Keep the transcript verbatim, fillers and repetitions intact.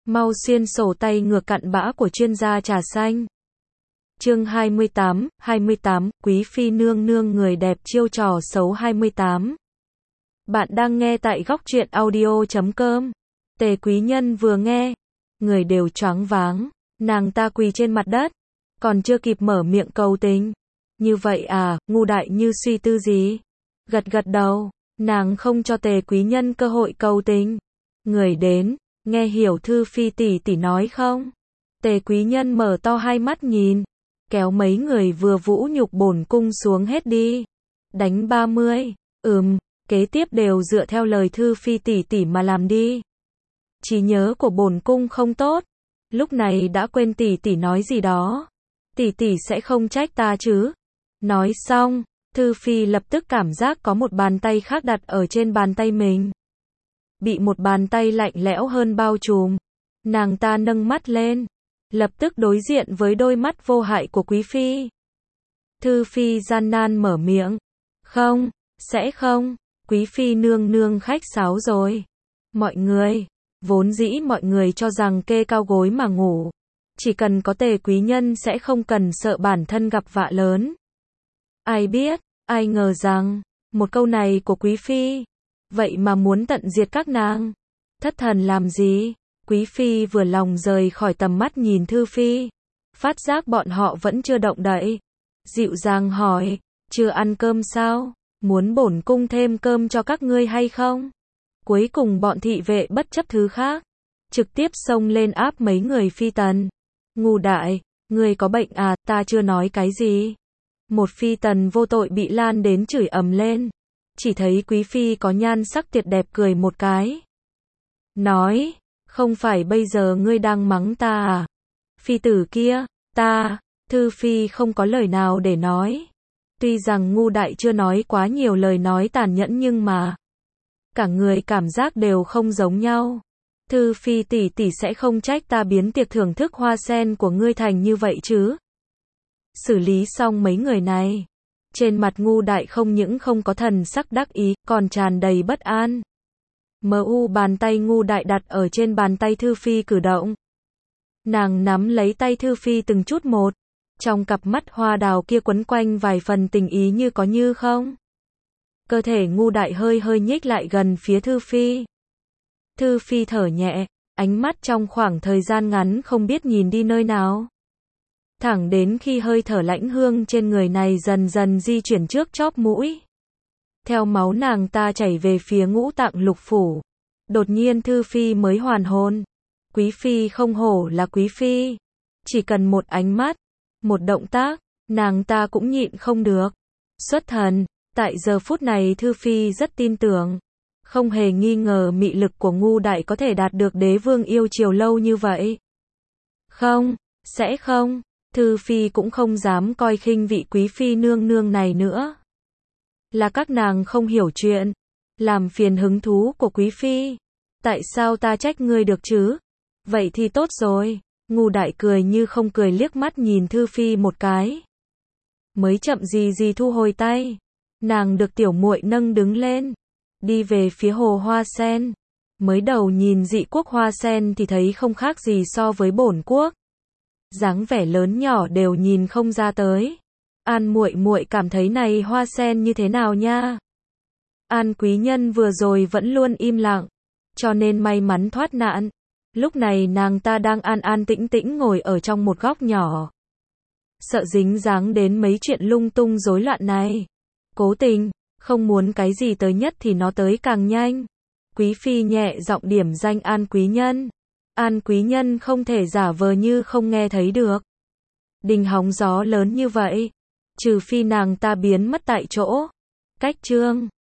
Mau xuyên sổ tay ngược cặn bã của chuyên gia trà xanh. Chương hai mươi tám, hai mươi tám, Quý phi nương nương người đẹp chiêu trò xấu hai mươi tám. Bạn đang nghe tại góc truyện audio chấm com. Tề quý nhân vừa nghe, người đều choáng váng, nàng ta quỳ trên mặt đất, còn chưa kịp mở miệng cầu tình. Như vậy à, ngu đại như suy tư gì? Gật gật đầu, nàng không cho tề quý nhân cơ hội cầu tình. Người đến, nghe hiểu thư phi tỷ tỷ nói không? Tề quý nhân mở to hai mắt nhìn, kéo mấy người vừa vũ nhục bổn cung xuống hết đi. Đánh ba mươi, ừm, kế tiếp đều dựa theo lời thư phi tỷ tỷ mà làm đi. Trí nhớ của bổn cung không tốt, lúc này đã quên tỷ tỷ nói gì đó. Tỷ tỷ sẽ không trách ta chứ? Nói xong, thư phi lập tức cảm giác có một bàn tay khác đặt ở trên bàn tay mình. Bị một bàn tay lạnh lẽo hơn bao trùm. Nàng ta nâng mắt lên, lập tức đối diện với đôi mắt vô hại của quý phi. Thư phi gian nan mở miệng. Không, sẽ không, quý phi nương nương khách sáo rồi. Mọi người, vốn dĩ mọi người cho rằng kê cao gối mà ngủ, chỉ cần có tề quý nhân sẽ không cần sợ bản thân gặp vạ lớn. Ai biết, ai ngờ rằng, một câu này của quý phi, vậy mà muốn tận diệt các nàng. Thất thần làm gì? Quý phi vừa lòng rời khỏi tầm mắt nhìn thư phi, phát giác bọn họ vẫn chưa động đậy. Dịu dàng hỏi, chưa ăn cơm sao? Muốn bổn cung thêm cơm cho các ngươi hay không? Cuối cùng bọn thị vệ bất chấp thứ khác, trực tiếp xông lên áp mấy người phi tần. Ngu đại, ngươi có bệnh à, ta chưa nói cái gì. Một phi tần vô tội bị lan đến chửi ầm lên. Chỉ thấy quý phi có nhan sắc tuyệt đẹp cười một cái. Nói, không phải bây giờ ngươi đang mắng ta à? Phi tử kia, ta, thư phi không có lời nào để nói. Tuy rằng ngu đại chưa nói quá nhiều lời nói tàn nhẫn nhưng mà cả người cảm giác đều không giống nhau. Thư phi tỷ tỷ sẽ không trách ta biến tiệc thưởng thức hoa sen của ngươi thành như vậy chứ? Xử lý xong mấy người này, trên mặt ngu đại không những không có thần sắc đắc ý, còn tràn đầy bất an. Mờ u bàn tay ngu đại đặt ở trên bàn tay thư phi cử động. Nàng nắm lấy tay thư phi từng chút một, trong cặp mắt hoa đào kia quấn quanh vài phần tình ý như có như không. Cơ thể ngu đại hơi hơi nhích lại gần phía thư phi. Thư phi thở nhẹ, ánh mắt trong khoảng thời gian ngắn không biết nhìn đi nơi nào. Thẳng đến khi hơi thở lãnh hương trên người này dần dần di chuyển trước chóp mũi. Theo máu nàng ta chảy về phía ngũ tạng lục phủ. Đột nhiên thư phi mới hoàn hồn. Quý phi không hổ là quý phi. Chỉ cần một ánh mắt, một động tác, nàng ta cũng nhịn không được. Xuất thần, tại giờ phút này thư phi rất tin tưởng. Không hề nghi ngờ mị lực của ngu đại có thể đạt được đế vương yêu chiều lâu như vậy. Không, sẽ không. Thư phi cũng không dám coi khinh vị quý phi nương nương này nữa. Là các nàng không hiểu chuyện, làm phiền hứng thú của quý phi. Tại sao ta trách ngươi được chứ? Vậy thì tốt rồi. Ngu đại cười như không cười liếc mắt nhìn thư phi một cái. Mới chậm gì gì thu hồi tay. Nàng được tiểu muội nâng đứng lên, đi về phía hồ hoa sen. Mới đầu nhìn dị quốc hoa sen thì thấy không khác gì so với bổn quốc. Dáng vẻ lớn nhỏ đều nhìn không ra tới. An muội muội cảm thấy này hoa sen như thế nào nha? An quý nhân vừa rồi vẫn luôn im lặng, cho nên may mắn thoát nạn. Lúc này nàng ta đang an an tĩnh tĩnh ngồi ở trong một góc nhỏ. Sợ dính dáng đến mấy chuyện lung tung rối loạn này. Cố tình, không muốn cái gì tới nhất thì nó tới càng nhanh. Quý phi nhẹ giọng điểm danh An quý nhân. An quý nhân không thể giả vờ như không nghe thấy được. Đình hóng gió lớn như vậy, trừ phi nàng ta biến mất tại chỗ. Cách chương